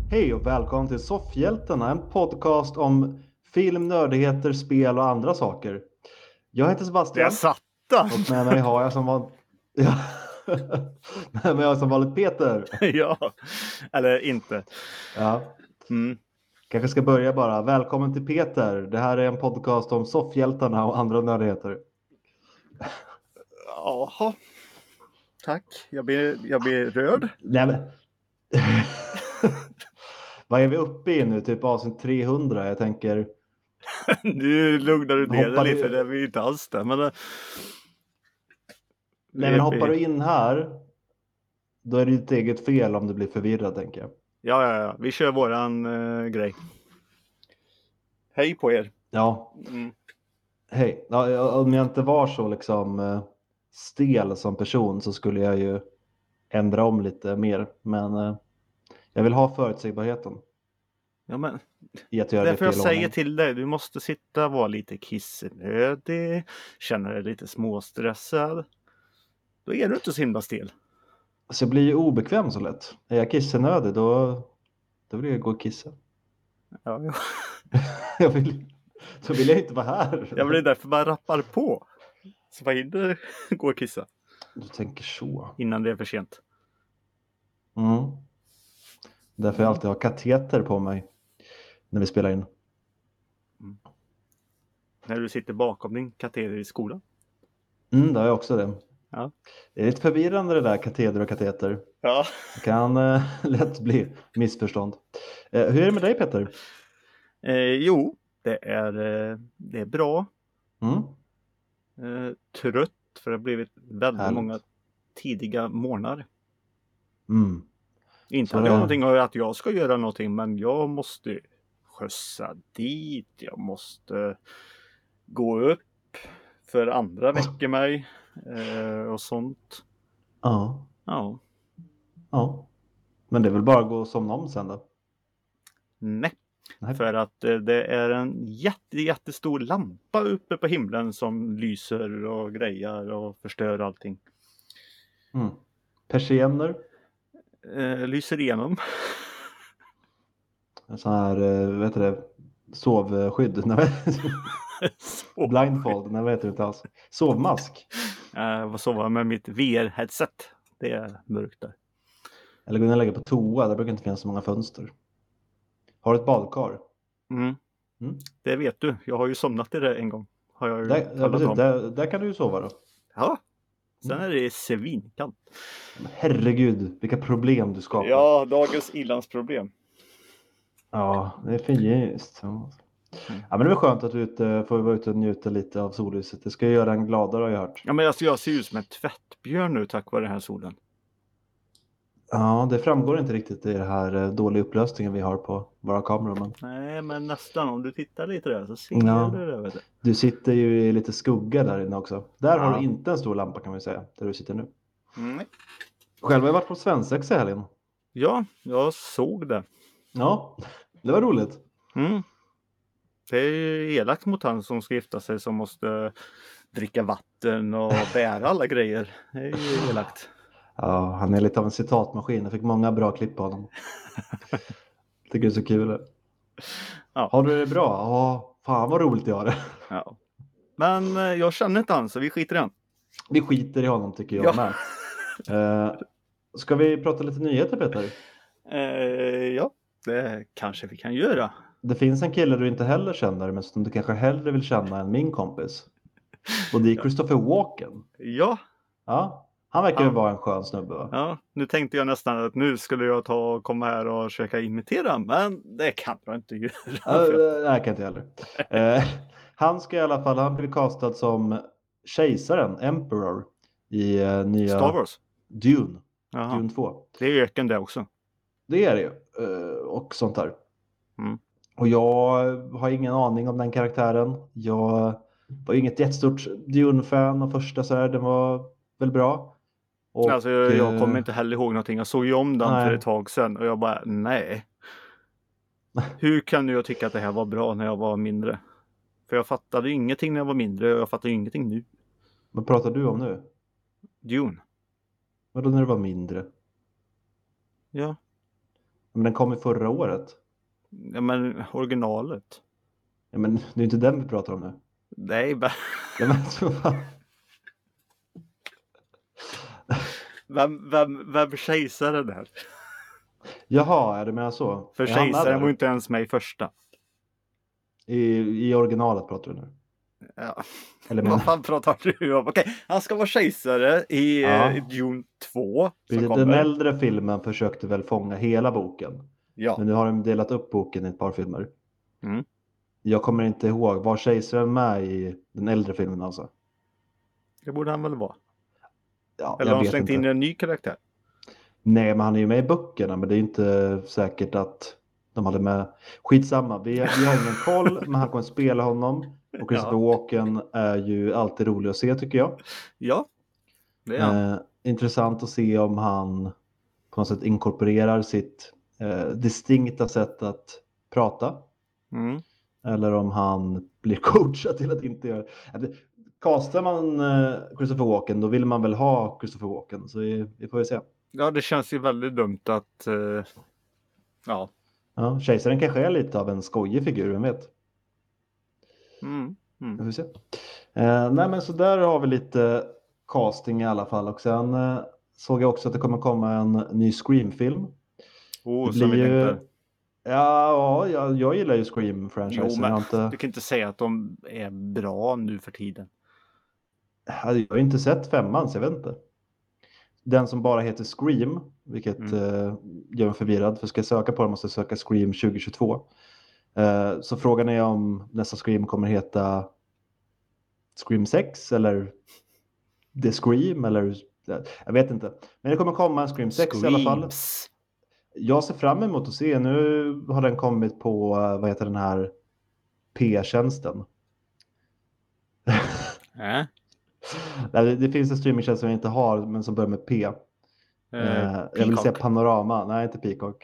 Hej och välkommen till Soffhjältarna, en podcast om film, nördigheter, spel och andra saker. Jag heter Det är Sebastian satta. och med mig har jag som vanligt med mig har jag som vanligt Peter. Ja, eller inte. Ja, Mm. kanske ska börja bara. Välkommen till Peter. Det här är en podcast om Soffhjältarna och andra nördigheter. Jaha. Tack. Jag blir rörd. Nej, men... Vad är vi uppe i nu? Typ avsnitt 300. Jag tänker... Nu lugnar du ner dig Hoppar lite, du... för det är vi inte alls det. Men Nej, men hoppar du in här, då är det ditt eget fel om du blir förvirrad, tänker jag. Ja. Vi kör våran grej. Hej på er. Ja. Mm. Hej. Ja, om jag inte var så liksom stel som person så skulle jag ju ändra om lite mer. Men jag vill ha förutsägbarheten Ja, men i att göra det därför jag fel säger ordning. till dig, du måste sitta och vara lite kissenödig, känna dig lite småstressad. Då är du inte så himla stel. Så jag blir ju obekväm så lätt. Är jag kissenödig då vill jag gå och kissa. Ja. Så vill jag inte vara här. Jag blir därför bara rappar på. Så vad hinner gå och kissa Du tänker så. innan det är för sent. Mm. Därför jag alltid har kateter på mig när vi spelar in. När du sitter bakom din kateder i skolan. Det har jag också det. Ja. Det är lite förvirrande det där kateder och kateter. Ja. Det kan lätt bli missförstånd. Hur är det med dig, Peter? Jo, det är bra. Trött, för det har blivit väldigt Härligt. många tidiga morgnar. Mm. Inte Så att jag har det- någonting att jag ska göra någonting, men jag måste skjutsa dit. Jag måste gå upp för andra väcker mig och sånt. Ja. Ja. Ja. Men det är väl bara att gå och somna om sen då? Nej. Nej. För att det är en jättestor lampa uppe på himlen som lyser och grejar och förstör allting. Persienner. Lyser igenom. En sån här, vad heter det? Sovskydd. Blindfold. Nej, vad heter det inte alls? Sovmask. Vad sover jag med mitt VR-headset? Det är mörkt där. Eller gå ner och lägga på toa. Där brukar inte finnas så många fönster. Har du ett badkar? Mm. Mm. Det vet du. Jag har ju somnat i det en gång. Har jag ju Där, precis, där kan du ju sova då. Ja. Sen är det svinkallt. Men herregud, vilka problem du skapar. Ja, dagens ilandsproblem. Ja, det är för ljust. Ja, men det är skönt att du får vara ute och njuta lite av sollyset. Det ska ju göra en gladare, har jag hört. Ja, men alltså, jag ser ut som en tvättbjörn nu tack vare den här solen. Ja, det framgår inte riktigt i det här dåliga upplösningen vi har på våra kameror. Men... Nej, men nästan. Om du tittar lite där så ser du det. Vet du. Du sitter ju i lite skugga där inne också. Där Ja. har du inte en stor lampa, kan vi säga, där du sitter nu. Nej. Själv har jag varit på svensexa i helgen. Ja, jag såg det. Ja, det var roligt. Mm. Det är ju elakt mot han som ska gifta sig, som måste dricka vatten och bära alla grejer. Det är ju elakt. Ja, han är lite av en citatmaskin. Jag fick många bra klipp på honom. Tycker det är så kul. Ja. Har du det bra? Ja, fan vad roligt jag har det. Ja. Men jag känner inte han, så vi skiter i han. Vi skiter i honom, tycker jag Ja. med. Ska vi prata lite nyheter, Peter? Ja, det kanske vi kan göra. Det finns en kille du inte heller känner, men som du kanske hellre vill känna än min kompis. Och det är Christopher Walken. Ja. Ja, han verkar ju vara en skön snubbe, va? Ja, nu tänkte jag nästan att nu skulle jag komma här och försöka imitera, men det kan jag inte göra. Nej, kan inte heller. Han ska i alla fall, han blev castad som kejsaren, Emperor, i nya Star Wars. Dune. Jaha. Dune 2. Det är öken det också. Det är det ju. Och sånt där. Mm. Och jag har ingen aning om den karaktären. Jag var inget jättestort Dune-fan av första, så här. Den var väl bra. Och, Alltså jag kommer inte heller ihåg någonting. Jag såg ju om den för ett tag sedan och jag bara, nej. Hur kan jag tycka att det här var bra när jag var mindre? För jag fattade ingenting när jag var mindre och jag fattar ingenting nu. Vad pratar du om nu? Dune. Vadå när du var mindre? Ja. Men den kom ju förra året. Ja, men originalet. Ja, men det är inte den vi pratar om nu. Nej, Ja, men, vem kejsaren här? jaha, är det menar så? För Är han med kejsaren där? var ju inte ens med i första. I originalet pratar du nu? Ja. Eller Vad menar... fan pratar du om? Okej, han ska vara kejsare i Ja. Dune 2 som Den kommer. äldre filmen försökte väl fånga hela boken. Ja. Men nu har de delat upp boken i ett par filmer. Mm. Jag kommer inte ihåg. Var kejsaren med i den äldre filmen alltså? Det borde han väl vara. Ja, Eller jag har de vet slängt inte. in en ny karaktär? Nej, men han är ju med i böckerna. Men det är inte säkert att de hade med. Skitsamma, vi har ingen koll. Men han kommer spela honom. Och Christopher Walken är ju alltid rolig att se tycker jag. Ja, det är han. Intressant att se om han på något sätt inkorporerar sitt distinkta sätt att prata. Mm. Eller om han blir coachad till att inte göra det. Castar man Christopher Walken, då vill man väl ha Christopher Walken. Så vi får ju se. Ja, det känns ju väldigt dumt att... ja. Ja, kejsaren kanske är lite av en skojig figur, vem vet? Vi får se. Nej, men så där har vi lite casting i alla fall. Och sen såg jag också att det kommer komma en ny Scream-film. Det som vi blir tänkte. Ja, jag gillar ju Scream-franchisen. Jo, men du kan inte säga att de är bra nu för tiden. Jag har inte sett femman, så jag vet inte. Den som bara heter Scream, vilket gör mig förvirrad. För ska jag söka på den måste jag söka Scream 2022. Så frågan är om nästa Scream kommer heta Scream 6 eller The Scream eller jag vet inte. Men det kommer komma en Scream 6 i alla fall. Jag ser fram emot att se. Nu har den kommit på, vad heter den här P-tjänsten? Det finns en streamingtjänst som jag inte har men som börjar med P. Jag vill säga Panorama. Nej, inte Peacock.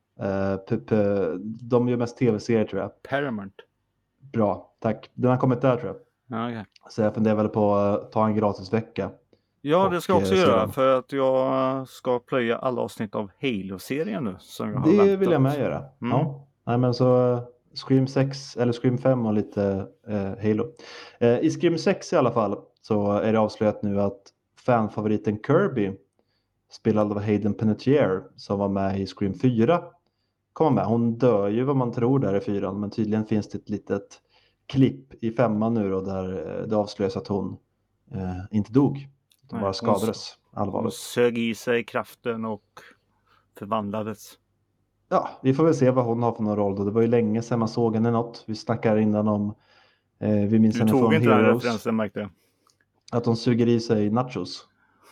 De gör mest tv-serier tror jag. Paramount. Bra, tack. Den har kommit där tror jag. Okay. Så jag funderar väl på att ta en gratis vecka. Ja, det ska jag också göra för att jag ska plöja alla avsnitt av Halo-serien nu. Som jag har det väntat. Vill jag med göra. Ja. Nej, men så Scream 6 eller Scream 5 och lite Halo. I Scream 6 i alla fall så är det avslöjat nu att fanfavoriten Kirby spelad av Hayden Panettiere som var med i Scream 4 kommer med. Hon dör ju vad man tror där i 4, men tydligen finns det ett litet klipp i 5 nu då, där det avslöjas att hon inte dog. Hon bara skadades allvarligt. Hon sög i sig kraften och förvandlades. Ja, vi får väl se vad hon har för någon roll då. Det var ju länge sedan man såg henne något. Vi snackar innan om vi minns henne från Heroes. Du tog inte den referensen, märkte jag. Att hon suger i sig nachos.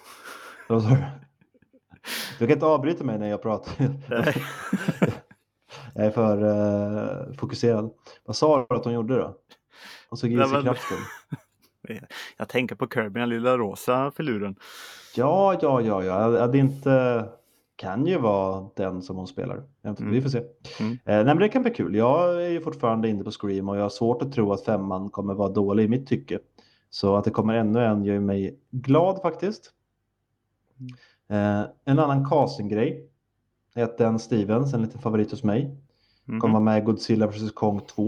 Du kan inte avbryta mig när jag pratar. Jag är för fokuserad. Vad sa du att hon gjorde då? Hon såg i sig kraften. Jag tänker på Kirby, den lilla rosa filuren. Ja. Det inte kan ju vara den som hon spelar. Vi får se. Nej, men det kan bli kul. Jag är ju fortfarande inne på Scream och jag har svårt att tro att 5 kommer vara dålig i mitt tycke. Så att det kommer ännu en gör mig glad faktiskt. En annan castinggrej är att Dan Stevens, en liten favorit hos mig, kommer vara med i Godzilla vs. Kong 2.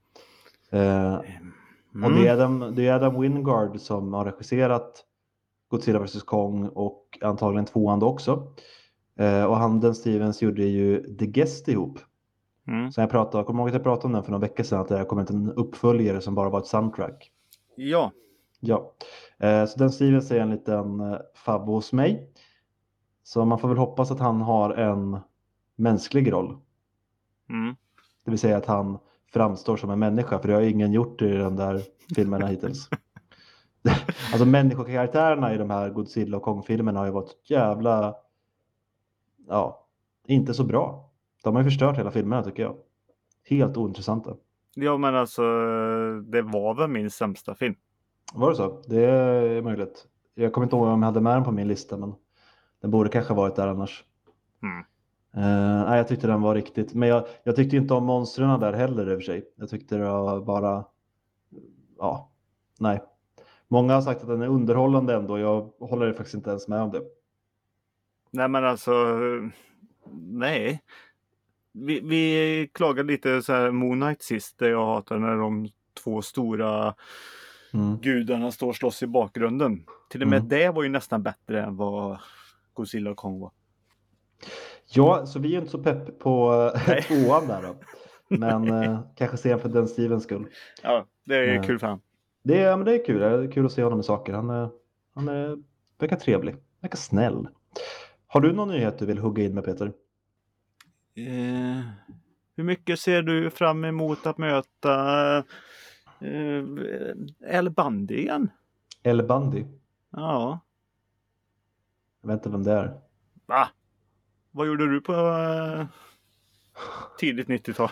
Och det är Adam Wingard som har regisserat Godzilla vs. Kong och antagligen 2:an också. Och Dan Stevens gjorde ju The Guest ihop. Så jag kommer ihåg att jag pratade om den för några veckor sedan, att det kommit en uppföljare som bara var ett soundtrack. Ja. Så Dan Stevens är en liten favvo hos mig. Så man får väl hoppas att han har en mänsklig roll. Det vill säga att han framstår som en människa. För det har ingen gjort i de där filmerna hittills. Alltså människokaraktärerna i de här Godzilla och Kong-filmerna har ju varit jävla... Ja, inte så bra. De har ju förstört hela filmerna tycker jag. Helt ointressanta. Ja, men alltså det var väl min sämsta film. Var det så? Det är möjligt. Jag kommer inte ihåg om jag hade med den på min lista, men den borde kanske varit där annars. Nej, jag tyckte den var riktigt. Men jag tyckte inte om monstren där heller i och för sig. Jag tyckte det var bara... Ja, nej. Många har sagt att den är underhållande ändå. Jag håller faktiskt inte ens med om det. Nej, men alltså... Nej. vi klagade lite så här Moon Knight sist, där jag hatar när de två stora gudarna står och slåss i bakgrunden. Till och med det var ju nästan bättre än vad Godzilla och Kong var. Ja, så vi är inte så pepp på tvåan där då. Men kanske se för den Stevens skull. Ja, det är kul för han. Det är kul. Det är kul att se honom i saker. Han verkar trevlig. Verkar snäll. Har du någon nyhet du vill hugga in med, Peter? Hur mycket ser du fram emot att möta El Bundy igen? El Bundy? Ja. Jag vet inte vem det är. Va? Vad gjorde du på tidigt 90-tal?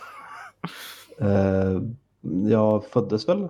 Jag föddes väl.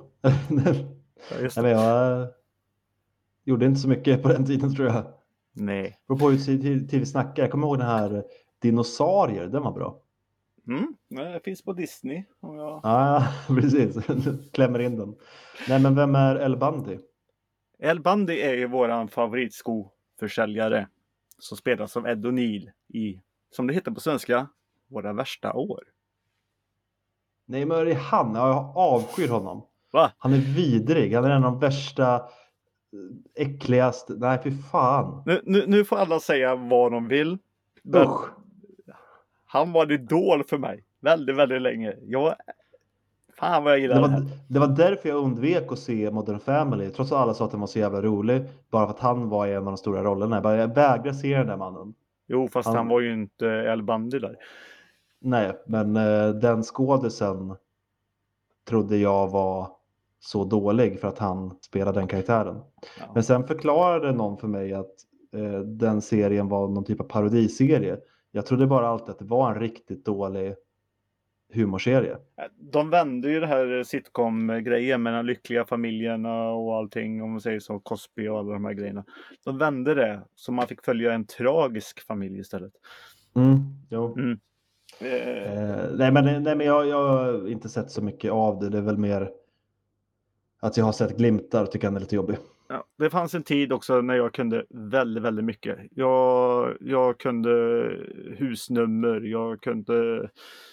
Jag gjorde inte så mycket på den tiden, tror jag. Nej. Beror på hur tid vi snackar. Jag kommer ihåg den här Dinosaurier. Den var bra. Det finns på Disney. Ja, precis. Klämmer in den. Nej, men vem är El Bundy? El Bundy är ju våran favoritskoförsäljare. Som spelas av Ed O'Neill i, som det heter på svenska, Våra värsta år. Nej, men det är han. Jag avskyr honom. Va? Han är vidrig. Han är en av de värsta, äckligaste. Nej, fy fan. Nu får alla säga vad de vill. Usch. Han var en idol för mig. Väldigt, väldigt länge. Fan vad jag gillar det var därför jag undvek att se Modern Family. Trots att alla sa att den var så jävla rolig. Bara för att han var en av de stora rollerna. Jag vägrar se den där mannen. Jo, fast han var ju inte El Bundy där. Nej, men den skådisen trodde jag var så dålig för att han spelade den karaktären. Ja. Men sen förklarade någon för mig att den serien var någon typ av parodiserie. Jag trodde bara alltid att det var en riktigt dålig humorserie. De vände ju det här sitcom-grejen med den lyckliga familjerna och allting, om man säger så, Cosby och alla de här grejerna. De vände det så man fick följa en tragisk familj istället. Jo. Nej, men jag har inte sett så mycket av det. Det är väl mer att jag har sett glimtar och tycker han är lite jobbig. Ja, det fanns en tid också när jag kunde väldigt, väldigt mycket. Jag kunde husnummer, jag kunde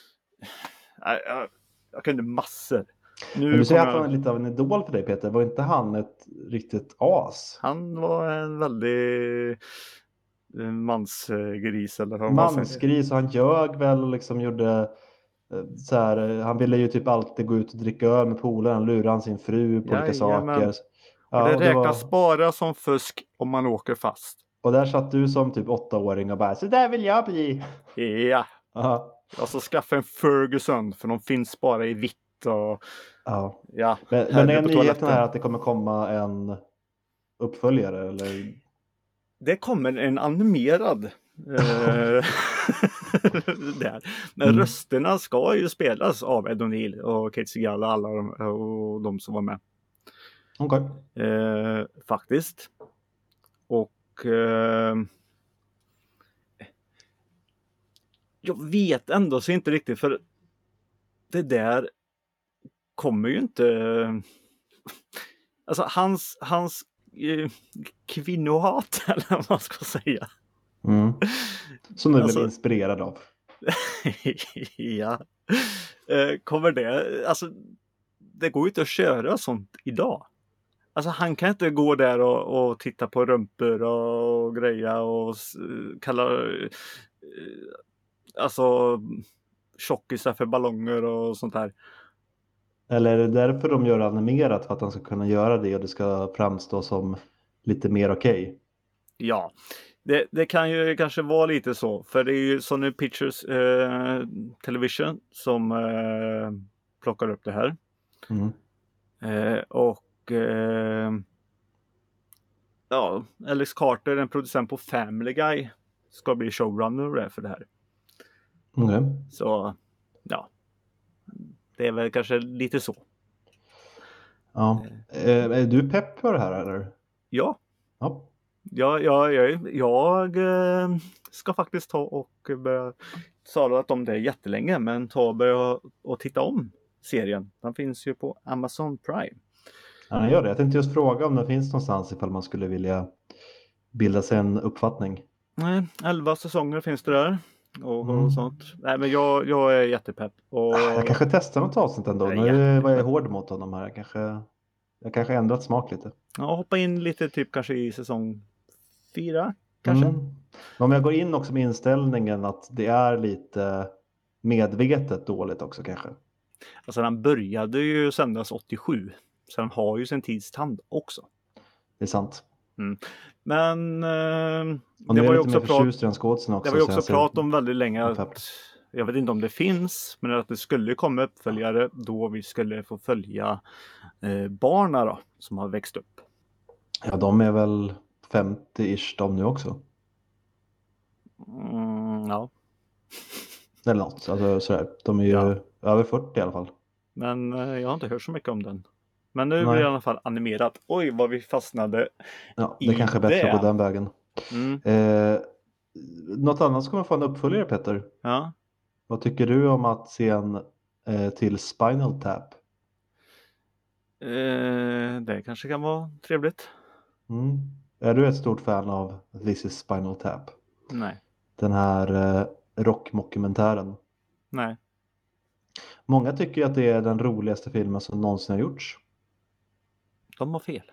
massor. Du säger att han är lite av en idol för dig, Peter. Var inte han ett riktigt as? Han var en väldigt mansgris. Mansgris, och han ljög väl och liksom gjorde så här, han ville ju typ alltid gå ut och dricka öl med polaren. Han lurade sin fru på olika saker. Ja, och det räknas bara som fusk om man åker fast. Och där satt du som typ 8-åring och bara, så där vill jag bli. Ja. Aha. Alltså skaffa en Ferguson, för de finns bara i vitt och... Ja. Men är nyheten här att det kommer komma en uppföljare, eller? Det kommer en animerad där. Men rösterna ska ju spelas av Ed O'Neill och Kate Segal och alla de som var med. Okej. Faktiskt. Och jag vet ändå så inte riktigt, för det där kommer ju inte, alltså hans kvinnohat, eller vad man ska säga. Som du blev inspirerad av. Ja. Kommer det, alltså det går ju inte att köra sånt idag. Alltså han kan inte gå där och titta på rumpor och greja och kalla alltså tjockisar för ballonger och sånt här. Eller är det därför de gör animerat, för att han ska kunna göra det och det ska framstå som lite mer okej? Ja, det kan ju kanske vara lite så. För det är ju Sony Pictures Television som plockar upp det här. Ja, Alex Carter, en producent på Family Guy, ska bli showrunner för det här. Så ja, det är väl kanske lite så. Ja. Är du pepp på det här, eller? Ja. Jag ska faktiskt ta och börja talat om det jättelänge, men ta och börja och titta om serien. Den finns ju på Amazon Prime. Ja, den gör det. Jag tänkte just fråga om det finns någonstans ifall man skulle vilja bilda sig en uppfattning. Nej, 11 säsonger finns det där. och sånt. Nej, men jag är jättepepp. Och... Jag kanske testar något avsnitt ändå. Nu var jag hård mot honom här. Jag kanske ändrat smak lite. Ja, hoppa in lite typ kanske i säsong 4 kanske. Om jag går in också med inställningen att det är lite medvetet dåligt också kanske. Alltså den började ju sändas 87. Så den har ju sin tidstand också. Det är sant. Men det var ju också det var ju också prat om väldigt länge att jag vet inte om det finns, men att det skulle komma uppföljare då vi skulle få följa barnen då, som har växt upp. Ja, de är väl 50-ish de nu också. Ja. Eller något, alltså sådär. De är ju över 40 i alla fall. Men jag har inte hört så mycket om den. Men nu blir det i alla fall animerat. Oj, vad vi fastnade. Ja, det kanske är bättre att gå den vägen. Något annat ska man få en uppföljare, Petter. Ja. Vad tycker du om att se en till Spinal Tap? Det kanske kan vara trevligt. Är du ett stort fan av This is Spinal Tap? Nej. Den här rockmockumentären. Nej. Många tycker att det är den roligaste filmen som någonsin har gjorts. De har fel.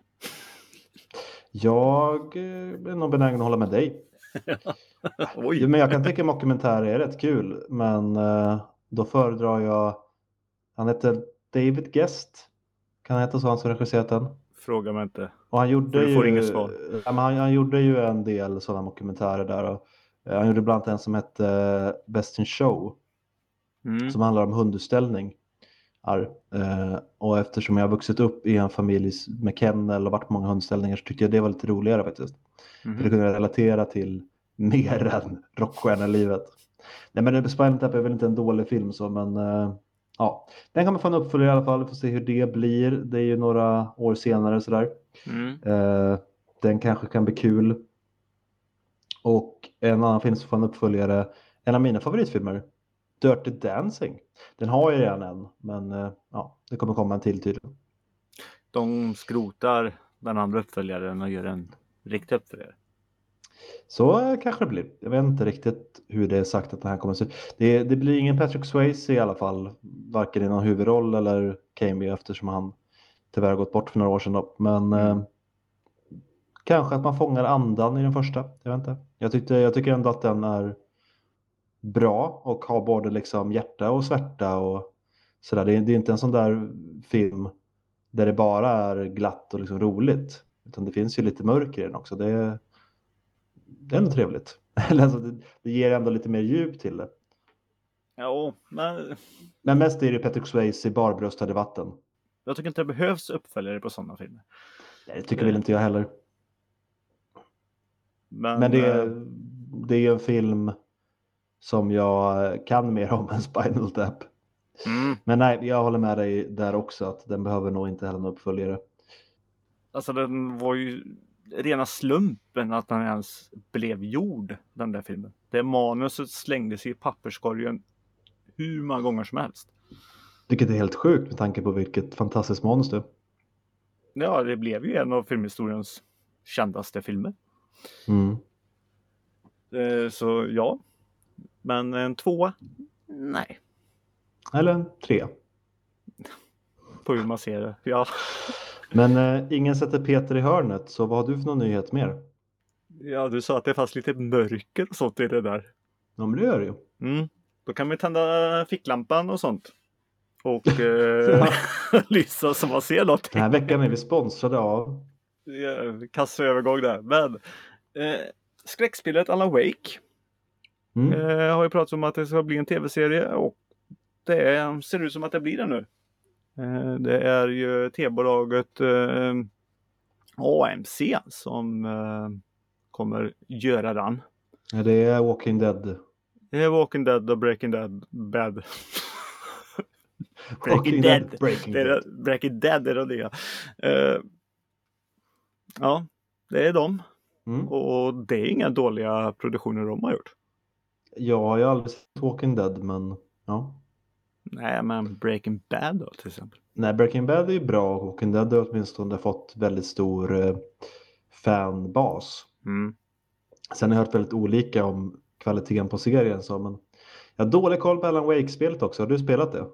Jag är nog benägen att hålla med dig. Oj. Men jag kan tycka mockumentärer är rätt kul. Men då föredrar jag... Han heter David Guest. Kan han heta så, han som regisserat den? Fråga mig inte. Och han gjorde du får inget svar. Han gjorde ju en del sådana mockumentärer där. Och han gjorde bland annat en som hette Best in Show. Som handlar om hundutställning. Och eftersom jag har vuxit upp i en familj med kennel och varit på många hundställningar så tyckte jag det var lite roligare faktiskt. För det kunde jag relatera till mer än rockstjärnelivet. Nej, men Spinal Tap är väl inte en dålig film så, men ja. Den kan man få en uppföljare i alla fall, vi får se hur det blir. Det är ju några år senare sådär. Den kanske kan bli kul. Och en annan film som får en uppföljare, en av mina favoritfilmer, Dirty Dancing. Den har ju redan en, men ja, det kommer komma en till tydligen. De skrotar den andra uppföljaren och gör en riktig uppföljare. Så kanske det blir. Jag vet inte riktigt hur det är sagt att det här kommer att se ut. Det blir ingen Patrick Swayze i alla fall. Varken i någon huvudroll eller cameo eftersom han tyvärr gått bort för några år sedan. Då. Men kanske att man fångar andan i den första. Jag vet inte. Jag tycker ändå att den är bra och har både liksom hjärta och svärta och sådär. Det är inte en sån där film där det bara är glatt och liksom roligt. Utan det finns ju lite mörker i den också. Det är ändå trevligt. Alltså, det ger ändå lite mer djup till det. Ja, men mest är det Patrick Swayze i barbröstade vatten. Jag tycker inte det behövs uppföljare på sådana filmer. Nej, det tycker väl inte jag heller. Men det är en film som jag kan mer om än Spinal Tap. Men nej, jag håller med dig där också att den behöver nog inte heller någon uppföljare. Alltså den var ju rena slumpen att den ens blev gjord, den där filmen. Det manuset slängdes i papperskorgen hur många gånger som helst. Vilket är helt sjukt med tanke på vilket fantastiskt manus det. Ja, det blev ju en av filmhistoriens kändaste filmer. Så ja. Men en 2? Nej. Eller en 3. På hur man ser det, ja. Men ingen sätter Peter i hörnet, så vad har du för någon nyhet mer? Ja, du sa att det fanns lite mörker och sånt i det där. Ja, men det gör det ju. Då kan vi tända ficklampan och sånt. Och lysa så man ser något. Den här veckan är vi sponsrade av... Kassaövergång där. Men skräckspelet Alan Wake har ju pratat om att det ska bli en tv-serie och det ser ut som att det blir det nu. Det är ju tv-bolaget AMC som kommer göra den. Ja, det är Walking Dead. Det är Walking Dead och Breaking Dead. Bad. Breaking Dead. Breaking Dead är det. Ja, det är de. Och det är inga dåliga produktioner de har gjort. Jag har ju aldrig sett Walking Dead, men ja. Nej, men Breaking Bad då till exempel. Nej, Breaking Bad är ju bra och Walking Dead har åtminstone fått väldigt stor fanbas. Sen har jag hört väldigt olika om kvaliteten på serien. Så, men jag har dålig koll på Alan Wake-spelet också. Har du spelat det?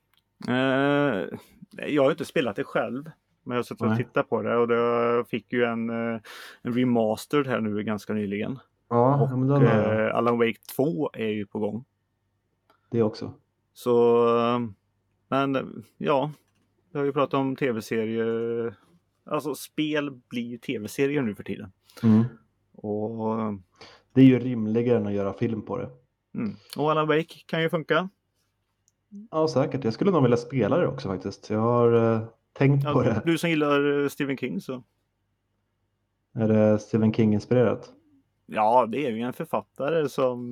Jag har inte spelat det själv. Men jag har suttit och Nej. tittat på det. Och det fick ju en remastered här nu ganska nyligen. Ja, Och men den har jag. Alan Wake 2 är ju på gång. Det också. Så, men ja. Jag har ju pratat om tv-serier. Alltså spel blir tv-serier nu för tiden. Mm. Och, Det är ju rimligare än att göra film på det. och Alan Wake kan ju funka. Ja, säkert. Jag skulle nog vilja spela det också faktiskt. Jag har tänkt på det. Du som gillar Stephen King så. Är det Stephen King-inspirerat? Ja, det är ju en författare som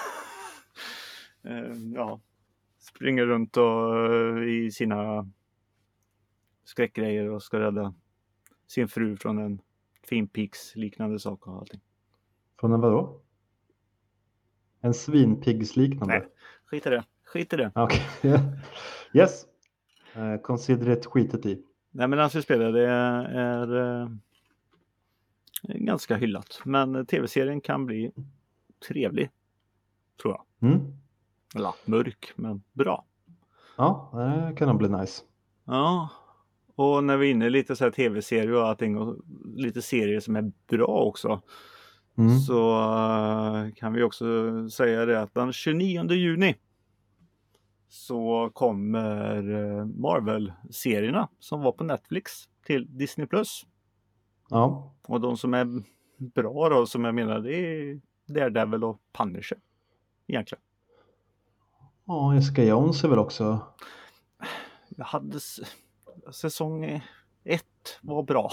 ja, springer runt och i sina skräckgrejer och ska rädda sin fru från en Twin Peaks liknande sak och allting. Från en vadå? En svinpigsliknande? Nej, skit i det. Okej. Yes. Consider it skitet i. Nej, men alltså spelare är ganska hyllat. Men tv-serien kan bli trevlig, tror jag. Eller mörk, men bra. Ja, det kan nog bli nice. Ja, och när vi är inne i lite så här tv-serier och allting och lite serier som är bra också. Så kan vi också säga det att den 29 juni så kommer Marvel-serierna som var på Netflix till Disney+. Ja. Och de som är bra då, som jag menar, det är Daredevil och Punisher. Egentligen. Ja, Jessica Jones är väl också... Jag hade säsong 1 var bra.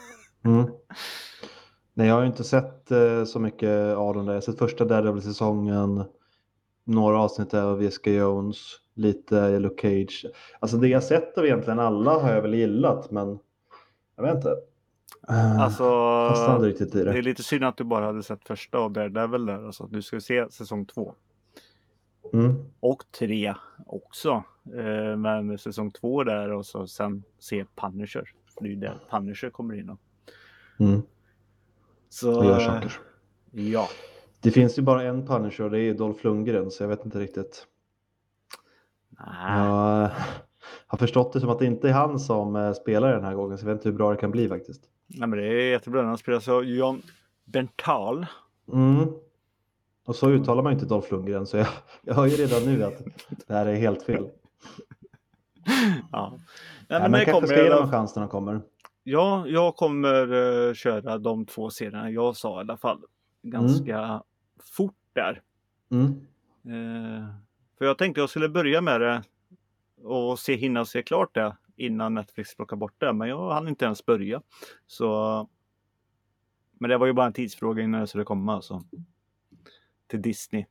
Nej, jag har ju inte sett så mycket av den där. Jag har sett första Daredevil-säsongen, några avsnitt av Jessica Jones, lite Luke Cage. Alltså det jag sett av egentligen alla har jag väl gillat, men jag vet inte. Alltså, fastnade riktigt i det. Det är lite synd att du bara hade sett första av Daredevil där. Alltså, du ska se säsong 2. Och 3 också. Men säsong 2 där och så sen se Punisher. För det är ju där Punisher kommer in. Så, och gör saker. Ja. Det finns ju bara en Punisher och det är Dolph Lundgren, så jag vet inte riktigt. Jag har förstått det som att det inte är han som spelar den här gången, så jag vet inte hur bra det kan bli faktiskt. Nej, men det är jättebra. Han spelar så Jon Bernthal. Och så uttalar man ju inte Dolph Lundgren, så jag hör ju redan nu att det här är helt fel. Ja. Men man kanske ska ge dem en chans när de kommer. Ja, jag kommer köra de 2 serierna jag sa i alla fall ganska fort där. För jag tänkte jag skulle börja med det och hinna se klart det innan Netflix plockar bort det. Men jag hann inte ens börja. Så... Men det var ju bara en tidsfråga innan det skulle komma. Så. Till Disney.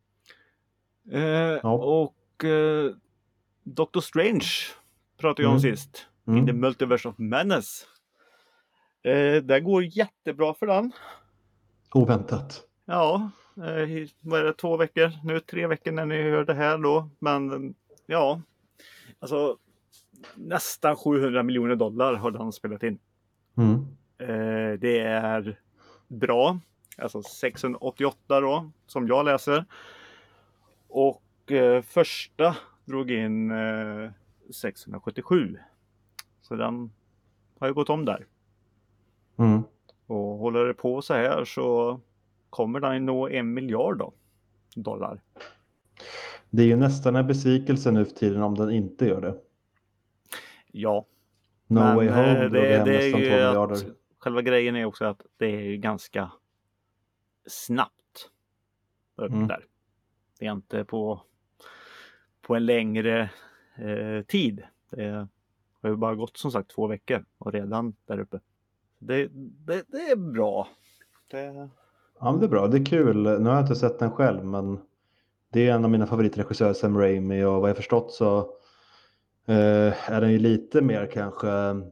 Och Doctor Strange pratade jag om sist. In the Multiverse of Madness. Det går jättebra för den. Oväntat. Ja, vad är det, 2 veckor? Nu 3 veckor när ni hör det här då. Men ja, alltså nästan $700 miljoner har den spelat in. Det är bra. Alltså 688 då, som jag läser. Och första drog in 677. Så den har ju gått om där. Och håller det på så här så kommer den nå $1 miljard dollar. Det är ju nästan en besvikelse nu för tiden om den inte gör det. Ja. No Way Home drog hem nästan 2 miljarder. Själva grejen är också att det är ganska snabbt upp där. Det är inte på en längre tid. Det har ju bara gått som sagt 2 veckor och redan där uppe. Det är bra. Ja, men det är bra. Det är kul. Nu har jag inte sett den själv, men det är en av mina favoritregissörer, Sam Raimi, och vad jag förstått så är den ju lite mer kanske...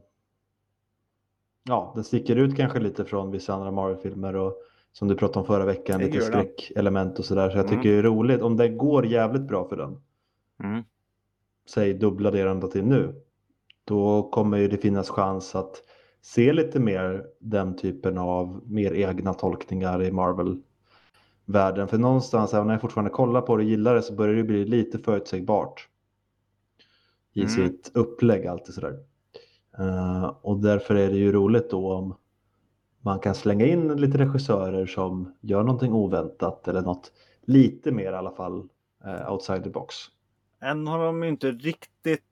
Ja, den sticker ut kanske lite från vissa andra Marvel-filmer och som du pratade om förra veckan, lite skräckelement och sådär. Så jag tycker det är roligt. Om det går jävligt bra för den, säg dubbla det ända till nu, då kommer ju det finnas chans att se lite mer den typen av mer egna tolkningar i Marvel världen. För någonstans, även när jag fortfarande kollar på det och gillar det, så börjar det bli lite förutsägbart i sitt upplägg, alltid sådär. Och därför är det ju roligt då om man kan slänga in lite regissörer som gör någonting oväntat eller något lite mer i alla fall outside the box. Än har de inte riktigt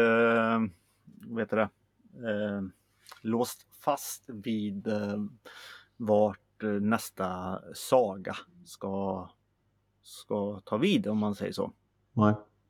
låst fast vid vart nästa saga ska ta vid, om man säger så. Nej.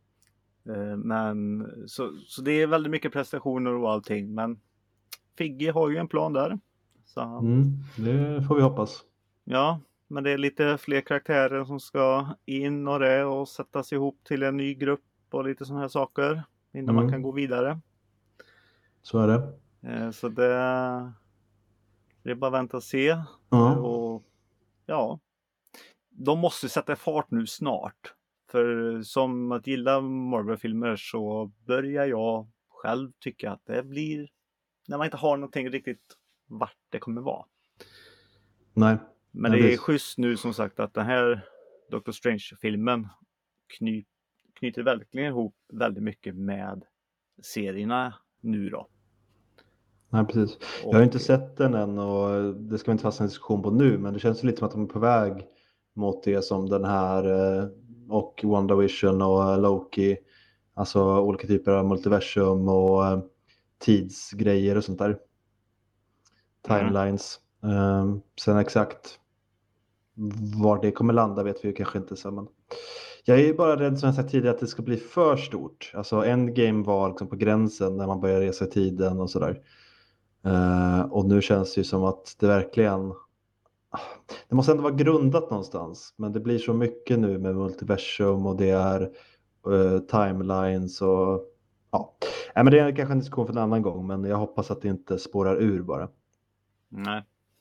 Men så det är väldigt mycket prestationer och allting, men Figge har ju en plan där. Så det får vi hoppas. Ja, men det är lite fler karaktärer som ska in och sättas ihop till en ny grupp och lite sådana här saker innan man kan gå vidare. Så är det. Så det är bara att vänta och se. Och ja, de måste sätta fart nu snart. För som att gilla Marvel-filmer så börjar jag själv tycka att det blir, när man inte har någonting riktigt vart det kommer vara. Nej. Men det är schysst nu som sagt att den här Doctor Strange-filmen knyter verkligen ihop väldigt mycket med serierna nu då. Nej, precis. Jag har inte sett den än och det ska vi inte fastna en diskussion på nu, men det känns lite som att de är på väg mot det som den här och WandaVision och Loki, alltså olika typer av multiversum och tidsgrejer och sånt där. Timelines. Sen exakt var det kommer landa vet vi ju kanske inte så, men jag är bara rädd, som jag sagt tidigare, att det ska bli för stort. Alltså Endgame var liksom på gränsen när man börjar resa i tiden och sådär. Och nu känns det ju som att det verkligen, det måste ändå vara grundat någonstans, men det blir så mycket nu med multiversum och det är timelines och ja. Men det är kanske en diskussion för en annan gång, men jag hoppas att det inte spårar ur bara. Nej,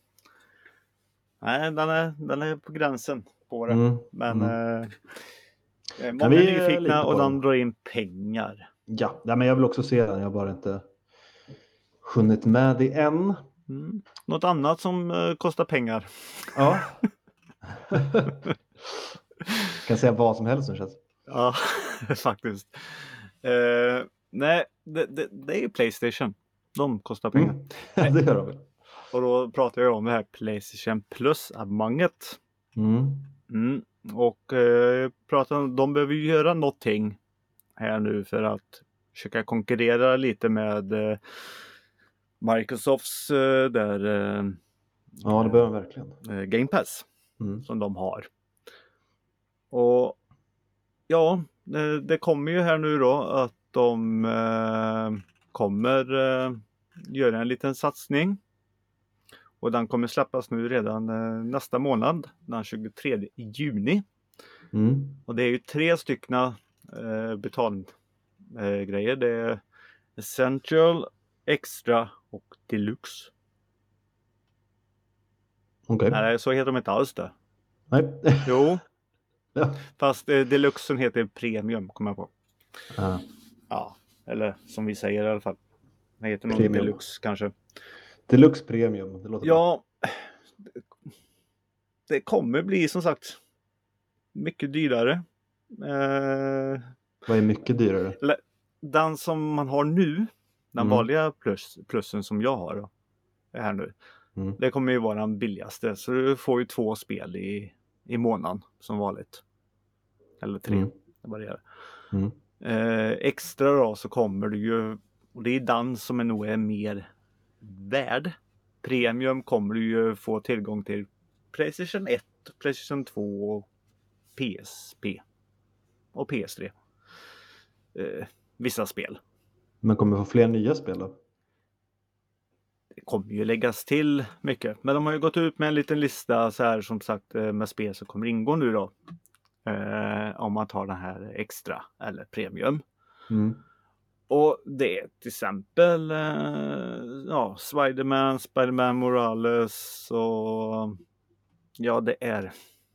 den är på gränsen på det. Men många är nyfikna och de drar in pengar. Ja, men jag vill också se den. Jag har bara inte hunnit med det än. Något annat som kostar pengar. Ja. Kan säga vad som helst som känns. Ja, faktiskt. Nej, det är ju PlayStation. De kostar pengar. Det gör de väl. Och då pratar jag om det här PlayStation Plus-abonnemanget. Och de behöver ju göra någonting här nu för att försöka konkurrera lite med Microsofts där ja, det behöver verkligen. Game Pass som de har. Och ja, det kommer ju här nu då att de kommer göra en liten satsning. Och den kommer släppas nu redan nästa månad, den 23 juni. Och det är ju 3 stycken betalgrejer. Det är Essential, Extra och Deluxe. Okej. Nej, så heter de inte alls det. Nej. Jo. Ja. Fast Deluxen heter Premium, kommer jag på. Ja, eller som vi säger i alla fall. Det heter nog Deluxe kanske. Deluxe Premium, det låter bra. Det kommer bli som sagt mycket dyrare. Vad är mycket dyrare? Den som man har nu, den vanliga plussen som jag har då, här nu. Det kommer ju vara den billigaste. Så du får ju 2 spel i månaden som vanligt. Eller 3, det varierar. Extra då så kommer du ju, och det är den som nog är mer värd. Premium kommer du ju få tillgång till PlayStation 1, PlayStation 2, PSP och PS3. Vissa spel. Men kommer vi få fler nya spel då? Det kommer ju läggas till mycket. Men de har ju gått ut med en liten lista så här som sagt med spel som kommer ingå nu då. Om man tar den här extra eller premium. Och det är till exempel Spider-Man Morales och ja, det är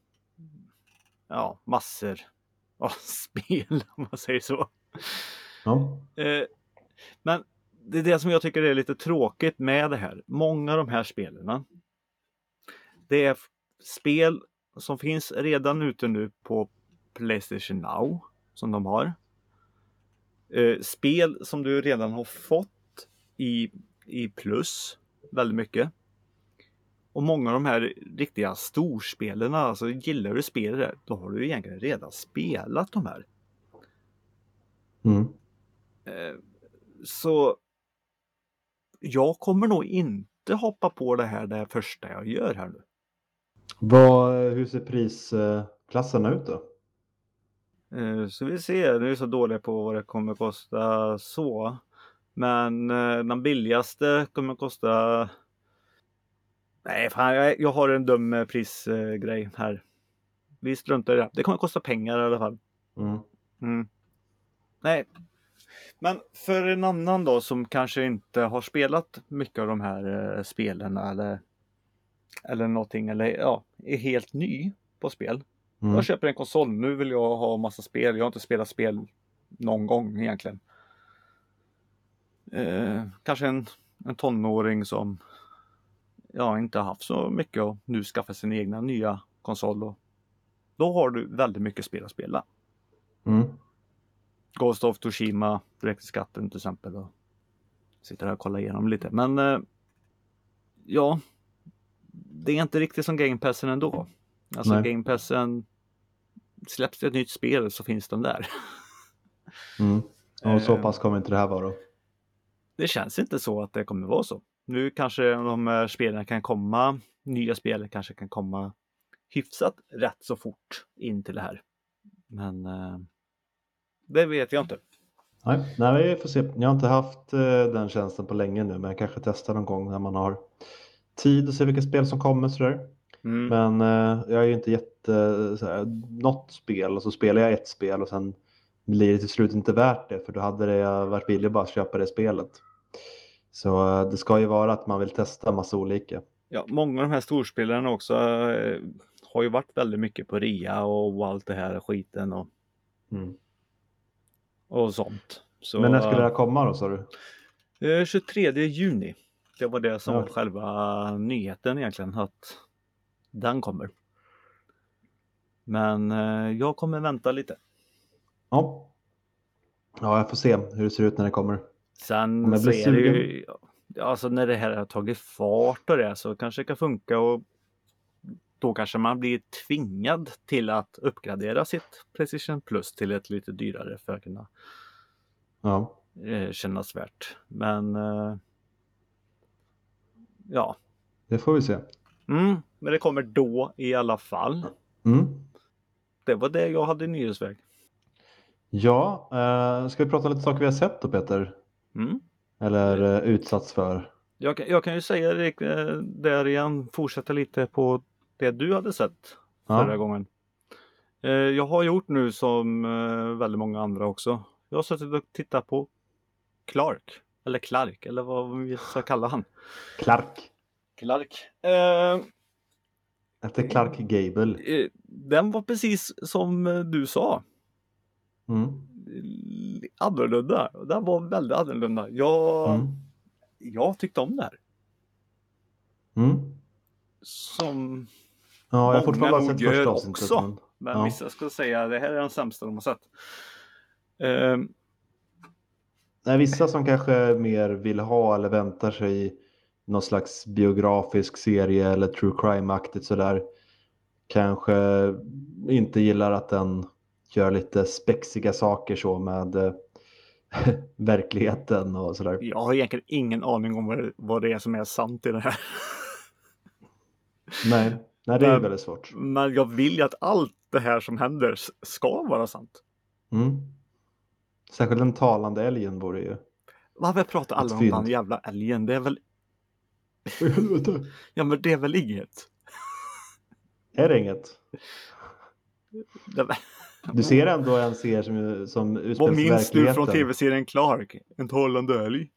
massor av spel om man säger så. Ja. Men det är det som jag tycker är lite tråkigt med det här. Många av de här spelarna, det är spel som finns redan ute nu på PlayStation Now som de har. Spel som du redan har fått i plus väldigt mycket. Och många av de här riktiga storspelarna, alltså gillar du spelare, då har du egentligen redan spelat de här. Så jag kommer nog inte hoppa på det här det första jag gör här nu. Hur ser prisklasserna ut då? Så vi ser, nu är vi så dåliga på vad det kommer kosta så. Men den billigaste kommer kosta... Nej, fan, jag har en dum prisgrej här. Vi struntar i det. Det kommer kosta pengar i alla fall. Nej. Men för en annan då som kanske inte har spelat mycket av de här spelen eller någonting, eller ja, är helt ny på spel. Jag köper en konsol, nu vill jag ha massa spel. Jag har inte spelat spel någon gång egentligen. Kanske en tonåring som inte har haft så mycket och nu skaffar sin egna nya konsol. Då har du väldigt mycket spel att spela. Ghost of Tsushima, direkt i skatten till exempel. Och sitter här och kollar igenom lite. Men ja, det är inte riktigt som Game Passen ändå. Alltså Nej. Game Passen, släpps det ett nytt spel så finns den där. Och så pass kommer inte det här vara då? Det känns inte så att det kommer vara så. Nu kanske de här spelen kan komma, nya spel kanske kan komma hyfsat rätt så fort in till det här. Men det vet jag inte. Nej, vi får se. Jag har inte haft den tjänsten på länge nu, men jag kanske testar någon gång när man har tid och se vilka spel som kommer sådär. Men jag är ju inte något spel och så spelar jag ett spel och sen blir det till slut inte värt det, för då hade det varit villigt bara att köpa det spelet. Så det ska ju vara att man vill testa massa olika. Ja, många av de här storspelarna också har ju varit väldigt mycket på rea och allt det här skiten och sånt. Så, men när skulle det här komma då, sa du? 23 juni. Det var det som var själva nyheten egentligen, att den kommer. Men jag kommer vänta lite. Ja, jag får se hur det ser ut när det kommer. Sen så är det ju, alltså när det här har tagit fart och det, så kanske det kan funka, och då kanske man blir tvingad till att uppgradera sitt PlayStation Plus till ett lite dyrare för att kunna kännas värt. Men ja. Det får vi se. Men det kommer då i alla fall. Det var det jag hade i nyhetsväg. Ja, ska vi prata lite saker vi har sett då, Peter? Eller utsatts för? Jag kan ju säga det där igen, fortsätta lite på det du hade sett förra gången. Jag har gjort nu som väldigt många andra också. Jag har suttit och tittat på Clark, eller vad vi ska kalla han. Clark. Efter Clark Gable. Den var precis som du sa. Annorlunda. Den var väldigt annorlunda. Jag tyckte om det här. Som jag har fortfarande bara nog sett första avsnittet också. Men vissa skulle säga att det här är den sämsta de har sett. Nej, vissa som kanske mer vill ha eller väntar sig någon slags biografisk serie eller true crime-aktigt sådär, kanske inte gillar att den gör lite spexiga saker så med verkligheten och sådär. Jag har egentligen ingen aning om vad det är som är sant i det här. Nej, det är väldigt svårt. Men jag vill ju att allt det här som händer ska vara sant. Särskilt den talande älgen vore ju. Varför pratar alla om den jävla älgen? Det är väl... Ja, men det är väl inget. Är det inget? Du ser ändå en serie som utspelar sig i verkligheten. Vad minns du från tv-serien Clark? En talande älg?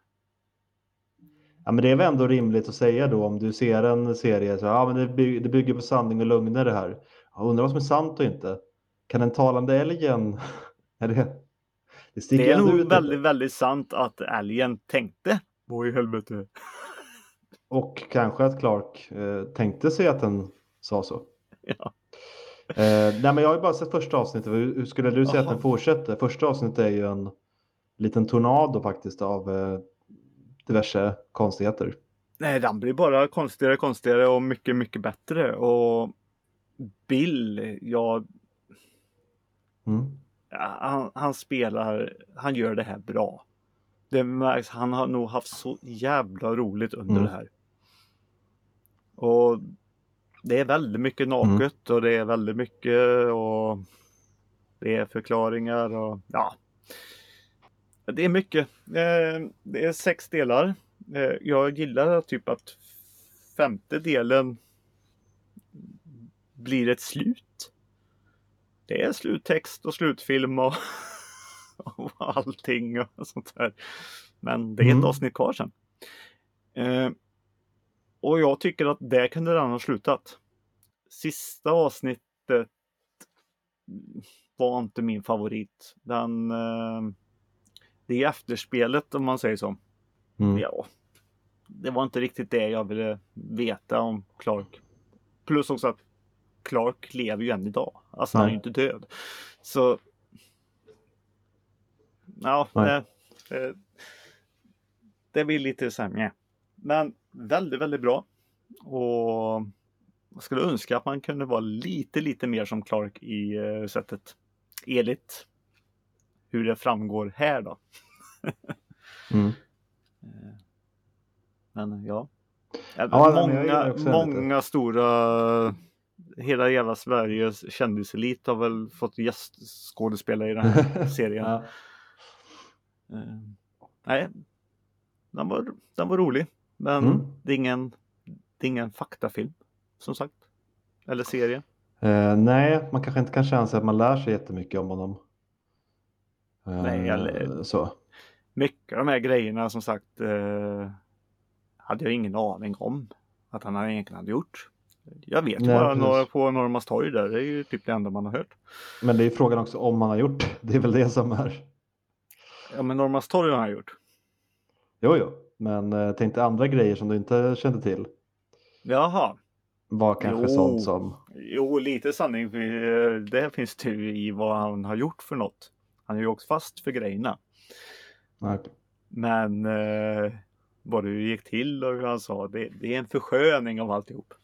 Ja, men det är väl ändå rimligt att säga då, om du ser en serie så men det bygger på sanning och lögner det här. Jag undrar vad som är sant och inte. Kan den talande älgen... Det är nog väldigt, väldigt sant att älgen tänkte. Vad i helvete? Och kanske att Clark tänkte sig att den sa så. Ja. Nej, men jag har ju bara sett första avsnittet. Hur skulle du säga att den fortsätter? Första avsnittet är ju en liten tornado faktiskt av diverse konstigheter. Nej, den blir bara konstigare och mycket, mycket bättre. Och Bill, han spelar, han gör det här bra. Det märks, han har nog haft så jävla roligt under det här. Och det är väldigt mycket naket och det är väldigt mycket och det är förklaringar och ja. Det är mycket. Det är 6 delar. Jag gillar typ att 5:e delen blir ett slut. Det är sluttext och slutfilm och allting och sånt där. Men det är ett avsnitt kvar sen. Och jag tycker att det kunde redan ha slutat. Sista avsnittet var inte min favorit. Det är efterspelet om man säger så. Ja, det var inte riktigt det jag ville veta om Clark. Plus också att Clark lever ju än idag. Alltså han är ju inte död. Så ja, det blir lite sämre. Men väldigt, väldigt bra. Och jag skulle önska att man kunde vara lite mer som Clark i sättet. Enligt hur det framgår här då. Men ja. Många stora, hela jävla Sveriges kändiselit har väl fått gästskådespelare i den här serien. Nej, den var rolig. Men det är ingen faktafilm, som sagt. Eller serie. Nej, man kanske inte kan känna sig att man lär sig jättemycket om honom. Nej, eller så. Mycket av de här grejerna som sagt hade jag ingen aning om att han egentligen hade gjort. Jag vet ju bara på Norrmalmstorg där. Det är ju typ det enda man har hört. Men det är frågan också om man har gjort. Det är väl det som är. Ja, men Norrmalmstorg har han gjort. Jo. Men tänkte andra grejer som du inte kände till. Jaha. Var kanske sånt som. Jo, lite sanning. Det finns det i vad han har gjort för något. Han har ju åkt fast för grejerna. Okay. Men vad det gick till och hur han sa. Det är en försköning av alltihop.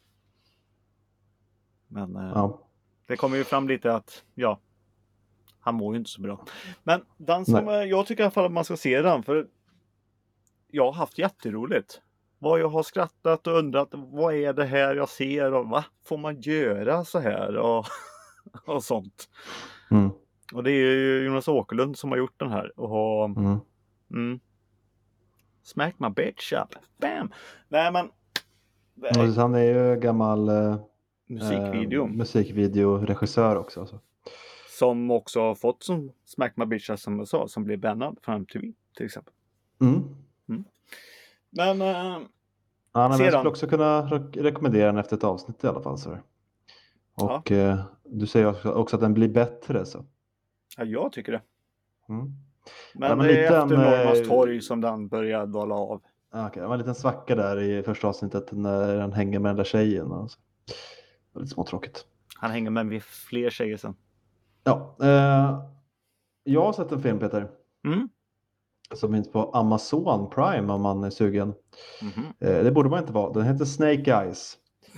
Men det kommer ju fram lite att han mår ju inte så bra. Men den som jag tycker i alla fall att man ska se den. För jag har haft jätteroligt. Vad jag har skrattat och undrat. Vad är det här jag ser? Och va? Får man göra så här? Och sånt. Och det är ju Jonas Åkerlund som har gjort den här. Och smack my bitch up. Bam! Nej men. Han är ju gammal musikvideoregissör också. Alltså. Som också har fått som Smack my bitch up, som jag sa. Som blev bannad från MTV till exempel. Men jag skulle också kunna rekommendera den efter ett avsnitt i alla fall. Så. Och du säger också att den blir bättre. Så. Ja, jag tycker det. Men det är efter Norrmalmstorg som den börjar dala av. Okay, det var en liten svacka där i första avsnittet när han hänger med den där tjejen. Alltså. Det var lite småtråkigt. Han hänger med fler tjejer sen. Ja, jag har sett en film, Peter. Som finns på Amazon Prime om man är sugen. Det borde man inte vara. Den heter Snake Eyes.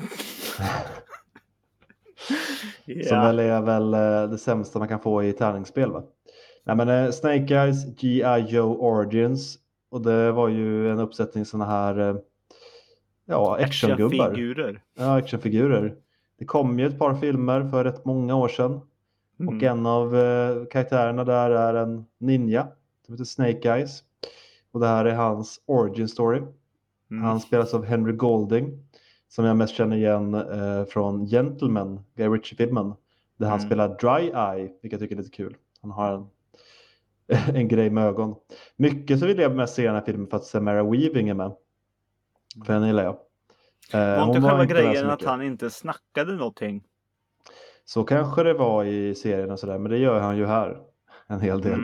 Som väl är det sämsta man kan få i tärningsspel, va? Nej, men Snake Eyes G.I. Joe Origins. Och det var ju en uppsättning såna här actiongubbar. Actionfigurer. Ja, actionfigurer. Det kom ju ett par filmer för rätt många år sedan. Och en av karaktärerna där är en ninja som heter Snake Eyes. Och det här är hans origin story. Han spelas av Henry Golding, som jag mest känner igen från Gentleman, Guy Ritchie-filmen. Där han spelar Dry Eye, vilket jag tycker är lite kul. Han har en grej med ögon. Mycket så vill jag mest se den här filmen för att Samara Weaving är med. För henne gillar jag. Var inte själva grejen att han inte snackade någonting? Så kanske det var i serien och sådär, men det gör han ju här en hel del.